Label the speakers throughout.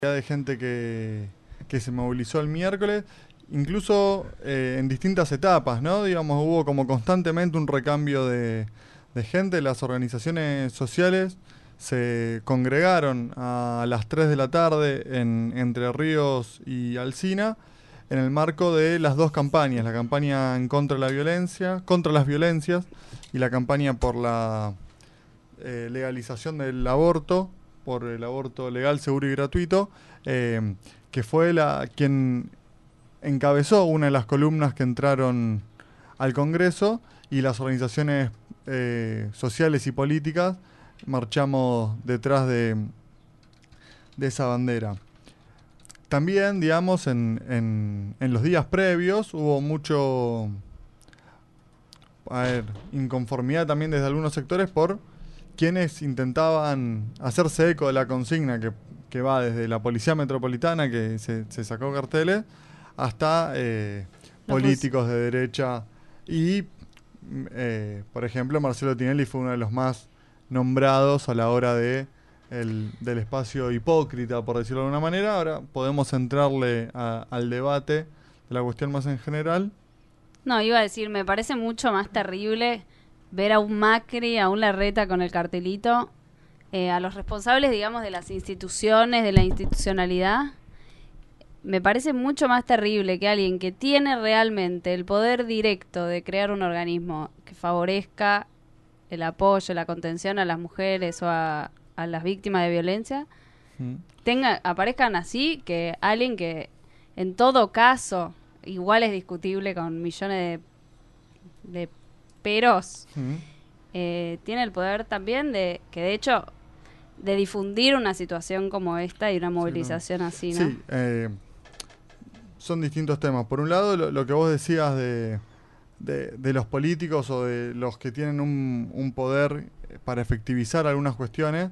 Speaker 1: De gente que se movilizó el miércoles, incluso en distintas etapas, ¿no? Digamos, hubo como constantemente un recambio de gente. Las organizaciones sociales se congregaron a las 3 de la tarde en Entre Ríos y Alsina en el marco de las dos campañas, la campaña en contra de la violencia, contra las violencias, y la campaña por la legalización del aborto, por el aborto legal, seguro y gratuito, que fue quien encabezó una de las columnas que entraron al Congreso, y las organizaciones sociales y políticas marchamos detrás de esa bandera. También, digamos, en los días previos hubo mucho, inconformidad también desde algunos sectores por quienes intentaban hacerse eco de la consigna que va desde la Policía Metropolitana, que se sacó carteles, hasta políticos de derecha. Y, por ejemplo, Marcelo Tinelli fue uno de los más nombrados a la hora del espacio hipócrita, por decirlo de alguna manera. Ahora podemos entrarle al debate de la cuestión más en general.
Speaker 2: No, iba a decir, me parece mucho más terrible ver a un Macri, a un Larreta con el cartelito, a los responsables, digamos, de las instituciones, de la institucionalidad. Me parece mucho más terrible que alguien que tiene realmente el poder directo de crear un organismo que favorezca el apoyo, la contención a las mujeres o a las víctimas de violencia, aparezcan así, que alguien que en todo caso igual es discutible con millones de peros, tiene el poder también que de hecho de difundir una situación como esta y una movilización así, ¿no?
Speaker 1: Sí, son distintos temas. Por un lado, lo que vos decías de los políticos o de los que tienen un poder para efectivizar algunas cuestiones,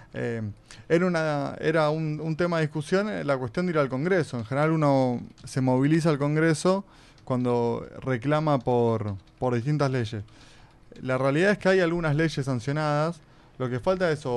Speaker 1: era un tema de discusión, la cuestión de ir al Congreso. En general uno se moviliza al Congreso cuando reclama por distintas leyes. La realidad es que hay algunas leyes sancionadas. Lo que falta es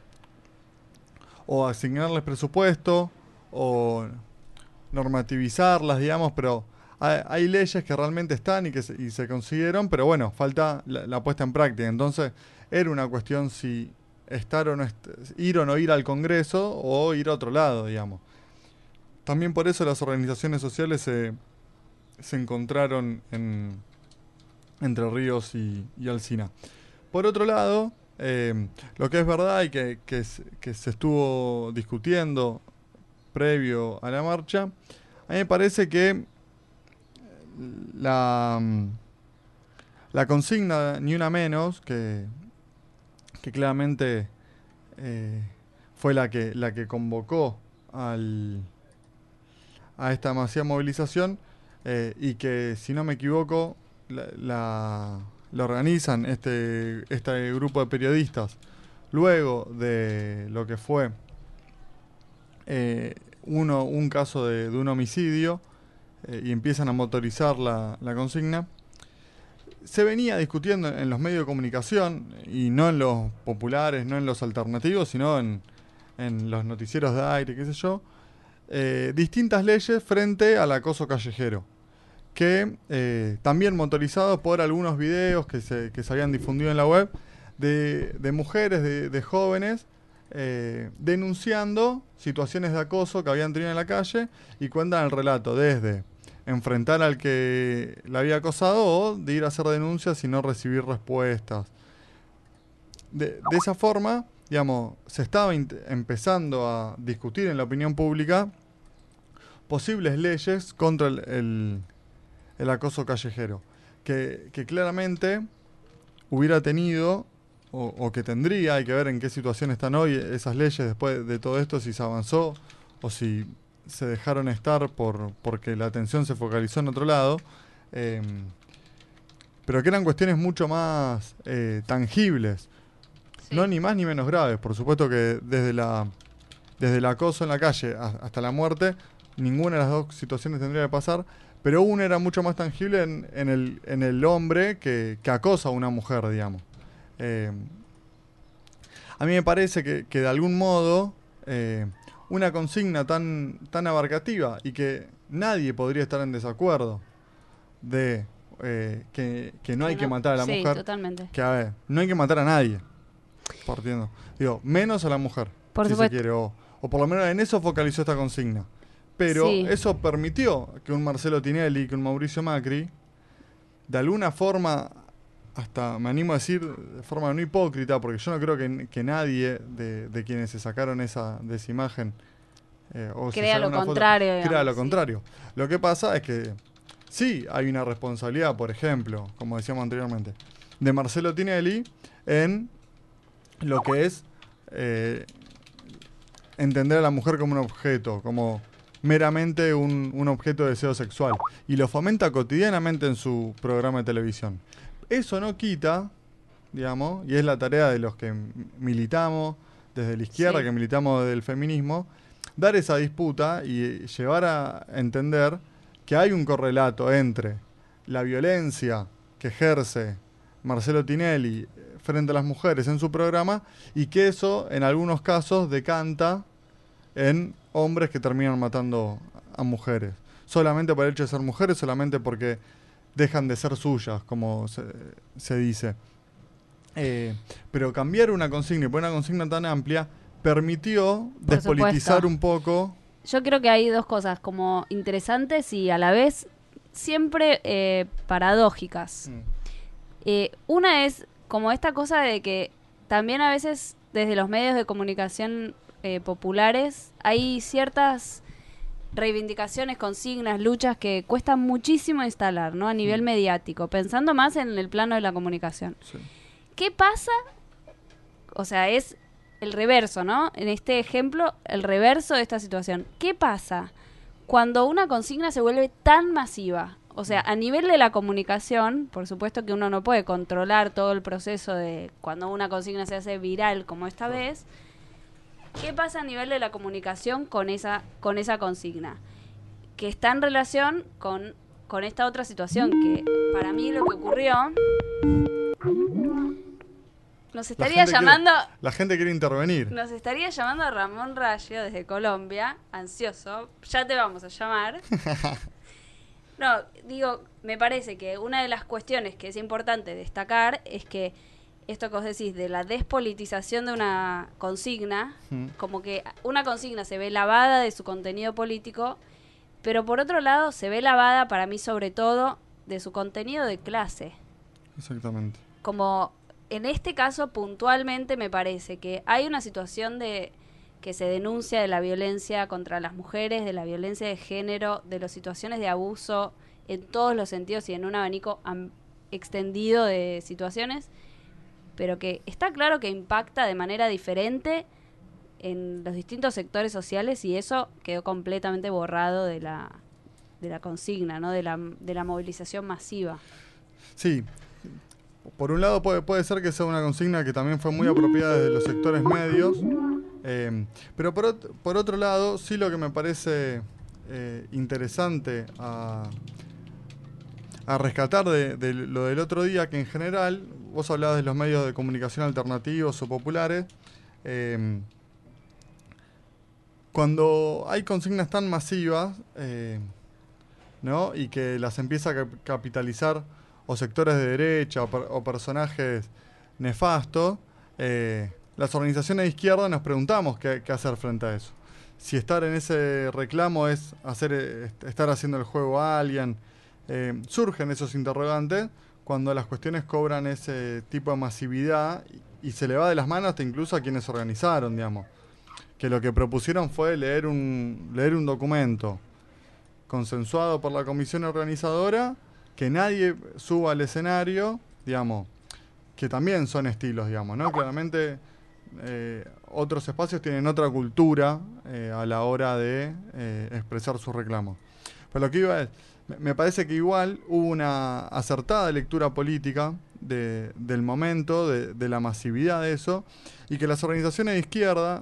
Speaker 1: o asignarles presupuesto o normativizarlas, digamos, pero hay leyes que realmente están y se consiguieron, pero bueno, falta la puesta en práctica. Entonces, era una cuestión si ir o no ir al Congreso o ir a otro lado, digamos. También por eso las organizaciones sociales se encontraron en Entre Ríos y Alsina. Por otro lado, lo que es verdad y que se estuvo discutiendo previo a la marcha, a mí me parece que la, la consigna Ni Una Menos, que claramente fue la que convocó a esta masiva movilización, y que, si no me equivoco, la organizan este grupo de periodistas luego de lo que fue un caso de un homicidio, y empiezan a motorizar la consigna. Se venía discutiendo en los medios de comunicación, y no en los populares, no en los alternativos, sino en los noticieros de aire, qué sé yo, distintas leyes frente al acoso callejero, que también motorizado por algunos videos que se habían difundido en la web de mujeres, de jóvenes, denunciando situaciones de acoso que habían tenido en la calle, y cuentan el relato desde enfrentar al que la había acosado o de ir a hacer denuncias y no recibir respuestas. De esa forma, digamos, se estaba empezando a discutir en la opinión pública posibles leyes contra el acoso callejero, que claramente hubiera tenido o que tendría, hay que ver en qué situación están hoy esas leyes después de todo esto, si se avanzó o si se dejaron estar porque la atención se focalizó en otro lado, pero que eran cuestiones mucho más tangibles,
Speaker 2: Sí.
Speaker 1: no ni más ni menos graves. Por supuesto que desde el acoso en la calle hasta la muerte, ninguna de las dos situaciones tendría que pasar, pero una era mucho más tangible en el hombre que acosa a una mujer, digamos. A mí me parece que de algún modo una consigna tan abarcativa y que nadie podría estar en desacuerdo de que no hay que matar a la
Speaker 2: sí,
Speaker 1: mujer.
Speaker 2: Totalmente.
Speaker 1: Que a ver, no hay que matar a nadie, partiendo. Digo, menos a la mujer,
Speaker 2: Por
Speaker 1: si
Speaker 2: supuesto.
Speaker 1: se quiere, o por lo menos en eso focalizó esta consigna. Pero
Speaker 2: Sí.
Speaker 1: eso permitió que un Marcelo Tinelli, que un Mauricio Macri, de alguna forma, hasta me animo a decir de forma no hipócrita, porque yo no creo que nadie de quienes se sacaron de esa imagen o se
Speaker 2: Crea
Speaker 1: saca
Speaker 2: lo
Speaker 1: una foto,
Speaker 2: contrario,
Speaker 1: crea
Speaker 2: digamos,
Speaker 1: lo
Speaker 2: sí.
Speaker 1: contrario. Lo que pasa es que sí hay una responsabilidad, por ejemplo, como decíamos anteriormente, de Marcelo Tinelli en lo que es entender a la mujer como un objeto, como meramente un objeto de deseo sexual. Y lo fomenta cotidianamente en su programa de televisión. Eso no quita, digamos, y es la tarea de los que militamos desde la izquierda,
Speaker 2: Sí.
Speaker 1: que militamos desde el feminismo, dar esa disputa y llevar a entender que hay un correlato entre la violencia que ejerce Marcelo Tinelli frente a las mujeres en su programa y que eso en algunos casos decanta en hombres que terminan matando a mujeres. Solamente por el hecho de ser mujeres, solamente porque dejan de ser suyas, como se dice. Pero cambiar una consigna y poner una consigna tan amplia permitió
Speaker 2: Por
Speaker 1: despolitizar
Speaker 2: supuesto.
Speaker 1: un poco.
Speaker 2: Yo creo que hay dos cosas como interesantes y a la vez siempre paradójicas. Una es como esta cosa de que también a veces desde los medios de comunicación populares hay ciertas reivindicaciones, consignas, luchas que cuestan muchísimo instalar, ¿no? A nivel mediático, pensando más en el plano de la comunicación.
Speaker 1: Sí.
Speaker 2: ¿Qué pasa? O sea, es el reverso, ¿no? En este ejemplo, el reverso de esta situación. ¿Qué pasa cuando una consigna se vuelve tan masiva? O sea, a nivel de la comunicación, por supuesto que uno no puede controlar todo el proceso de cuando una consigna se hace viral como esta vez. ¿Qué pasa a nivel de la comunicación con esa consigna? Que está en relación con esta otra situación, que para mí lo que ocurrió... Nos estaría llamando...
Speaker 1: La gente quiere intervenir.
Speaker 2: Nos estaría llamando Ramón Rayo desde Colombia, ansioso. Ya te vamos a llamar. No, digo, me parece que una de las cuestiones que es importante destacar es que esto que vos decís de la despolitización de una consigna, como que una consigna se ve lavada de su contenido político, pero por otro lado se ve lavada para mí sobre todo de su contenido de clase.
Speaker 1: Exactamente.
Speaker 2: Como en este caso puntualmente me parece que hay una situación de que se denuncia de la violencia contra las mujeres, de la violencia de género, de las situaciones de abuso en todos los sentidos y en un abanico extendido de situaciones, pero que está claro que impacta de manera diferente en los distintos sectores sociales y eso quedó completamente borrado de la consigna, ¿no? De la movilización masiva.
Speaker 1: Sí. Por un lado puede ser que sea una consigna que también fue muy apropiada desde los sectores medios, pero por otro lado, sí lo que me parece interesante a rescatar de lo del otro día, que en general, vos hablabas de los medios de comunicación alternativos o populares, cuando hay consignas tan masivas, ¿no? Y que las empieza a capitalizar o sectores de derecha o personajes nefastos, las organizaciones de izquierda nos preguntamos qué hacer frente a eso. Si estar en ese reclamo es estar haciendo el juego a alguien. Surgen esos interrogantes cuando las cuestiones cobran ese tipo de masividad y se le va de las manos hasta incluso a quienes organizaron, digamos. Que lo que propusieron fue leer un documento consensuado por la comisión organizadora, que nadie suba al escenario, digamos, que también son estilos, digamos, ¿no? Claramente otros espacios tienen otra cultura a la hora de expresar sus reclamos. Pero lo que iba es, me parece que igual hubo una acertada lectura política del momento, de la masividad de eso, y que las organizaciones de izquierda,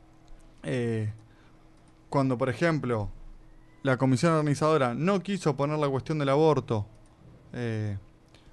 Speaker 1: cuando por ejemplo la comisión organizadora no quiso poner la cuestión del aborto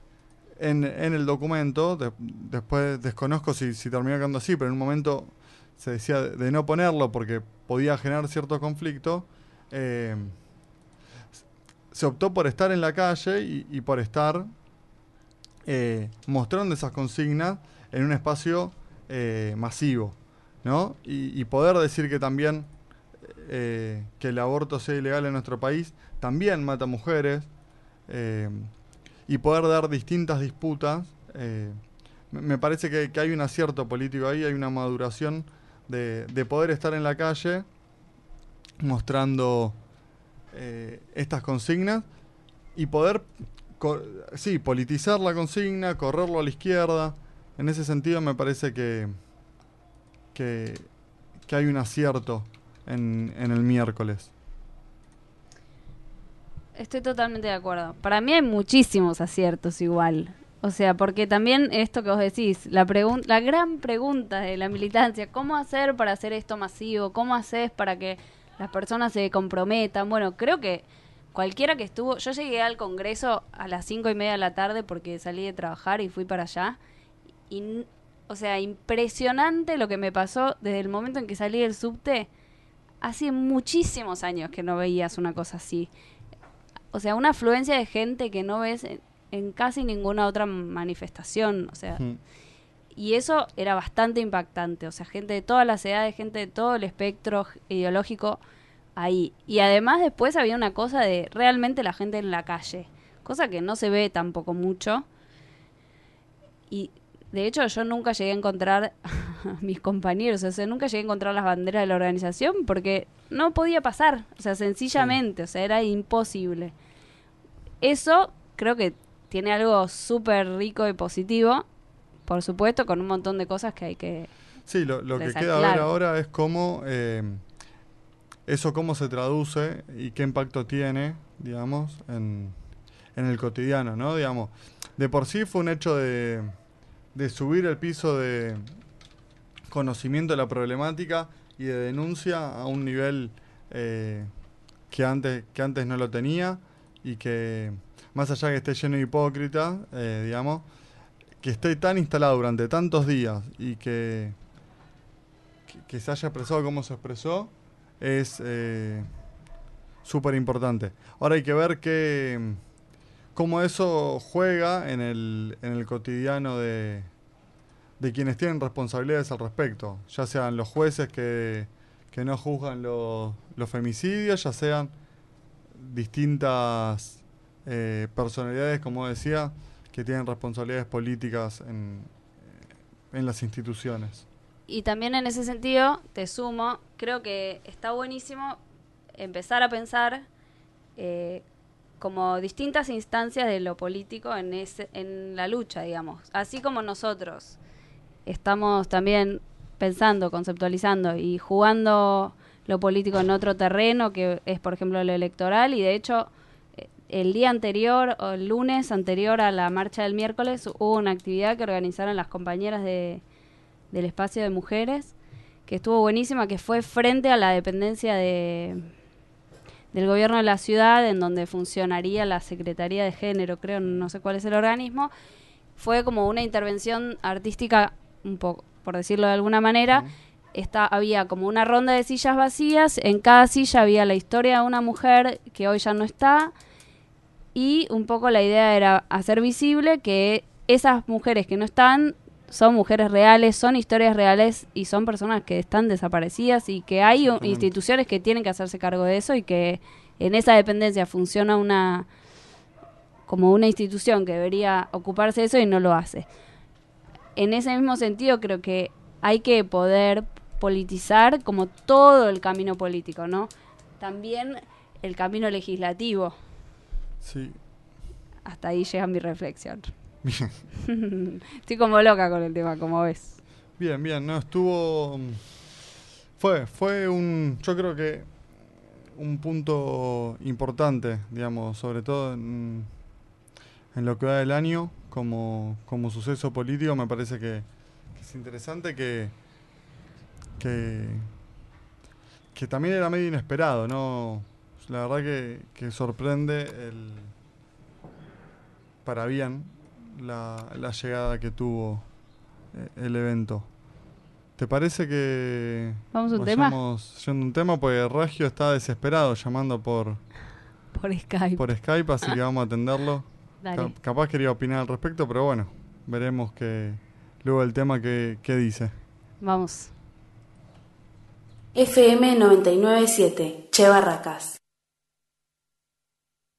Speaker 1: en el documento, después desconozco si terminó quedando así, pero en un momento se decía de no ponerlo porque podía generar cierto conflicto, eh, se optó por estar en la calle y por estar mostrando esas consignas en un espacio masivo, ¿no? Y poder decir que también que el aborto sea ilegal en nuestro país también mata mujeres, eh, y poder dar distintas disputas. Me parece que hay un acierto político ahí, hay una maduración de poder estar en la calle mostrando estas consignas y poder, sí, politizar la consigna, correrlo a la izquierda. En ese sentido me parece que, que hay un acierto en el miércoles.
Speaker 2: Estoy totalmente de acuerdo. Para mí hay muchísimos aciertos igual. O sea, porque también esto que vos decís, la gran pregunta de la militancia, ¿cómo hacer para hacer esto masivo? ¿Cómo haces para que las personas se comprometan? Bueno, creo que cualquiera que estuvo... Yo llegué al Congreso a las 5:30 de la tarde porque salí de trabajar y fui para allá. Y, o sea, impresionante lo que me pasó desde el momento en que salí del subte. Hace muchísimos años que no veías una cosa así. O sea, una afluencia de gente que no ves en casi ninguna otra manifestación. O sea, y eso era bastante impactante. O sea, gente de todas las edades, gente de todo el espectro ideológico ahí. Y además después había una cosa de realmente la gente en la calle. Cosa que no se ve tampoco mucho. Y de hecho yo nunca llegué a encontrar a mis compañeros. O sea, nunca llegué a encontrar las banderas de la organización porque no podía pasar. O sea, sencillamente. O sea, era imposible. Eso creo que tiene algo súper rico y positivo, por supuesto, con un montón de cosas que hay que
Speaker 1: Sí, lo que
Speaker 2: resaltar.
Speaker 1: queda ver ahora es cómo eso cómo se traduce y qué impacto tiene, digamos, en el cotidiano, ¿no? Digamos, de por sí fue un hecho de subir el piso de conocimiento de la problemática y de denuncia a un nivel que antes no lo tenía, y que, más allá que esté lleno de hipócritas, digamos, que esté tan instalado durante tantos días y que se haya expresado como se expresó, es súper importante. Ahora hay que ver cómo eso juega en el cotidiano de quienes tienen responsabilidades al respecto, ya sean los jueces que no juzgan los femicidios, ya sean distintas personalidades, como decía, que tienen responsabilidades políticas en las instituciones.
Speaker 2: Y también en ese sentido, te sumo, creo que está buenísimo empezar a pensar como distintas instancias de lo político en la lucha, digamos. Así como nosotros estamos también pensando, conceptualizando y jugando lo político en otro terreno, que es, por ejemplo, lo electoral, y de hecho, el día anterior, o el lunes anterior a la marcha del miércoles, hubo una actividad que organizaron las compañeras del espacio de mujeres, que estuvo buenísima, que fue frente a la dependencia del gobierno de la ciudad, en donde funcionaría la Secretaría de Género, creo, no sé cuál es el organismo. Fue como una intervención artística, un poco, por decirlo de alguna manera. Había como una ronda de sillas vacías, en cada silla había la historia de una mujer que hoy ya no está, y un poco la idea era hacer visible que esas mujeres que no están son mujeres reales, son historias reales y son personas que están desaparecidas, y que hay instituciones que tienen que hacerse cargo de eso, y que en esa dependencia funciona como una institución que debería ocuparse de eso y no lo hace. En ese mismo sentido, creo que hay que poder politizar como todo el camino político, ¿no? También el camino legislativo.
Speaker 1: Sí.
Speaker 2: Hasta ahí llega mi reflexión.
Speaker 1: Bien.
Speaker 2: Estoy como loca con el tema, como ves.
Speaker 1: Bien, no, estuvo... Fue yo creo que un punto importante, digamos, sobre todo en lo que va del año, como suceso político. Me parece que es interesante que también era medio inesperado, ¿no? La verdad que sorprende para bien la llegada que tuvo el evento. ¿Te parece que
Speaker 2: ¿Vamos a un tema?
Speaker 1: vayamos yendo a un tema? Porque Regio está desesperado llamando por
Speaker 2: Por Skype.
Speaker 1: Así que vamos a atenderlo.
Speaker 2: Dale.
Speaker 1: Capaz quería opinar al respecto, pero bueno, veremos luego el tema que dice.
Speaker 2: Vamos.
Speaker 3: FM 997, Che Barracas.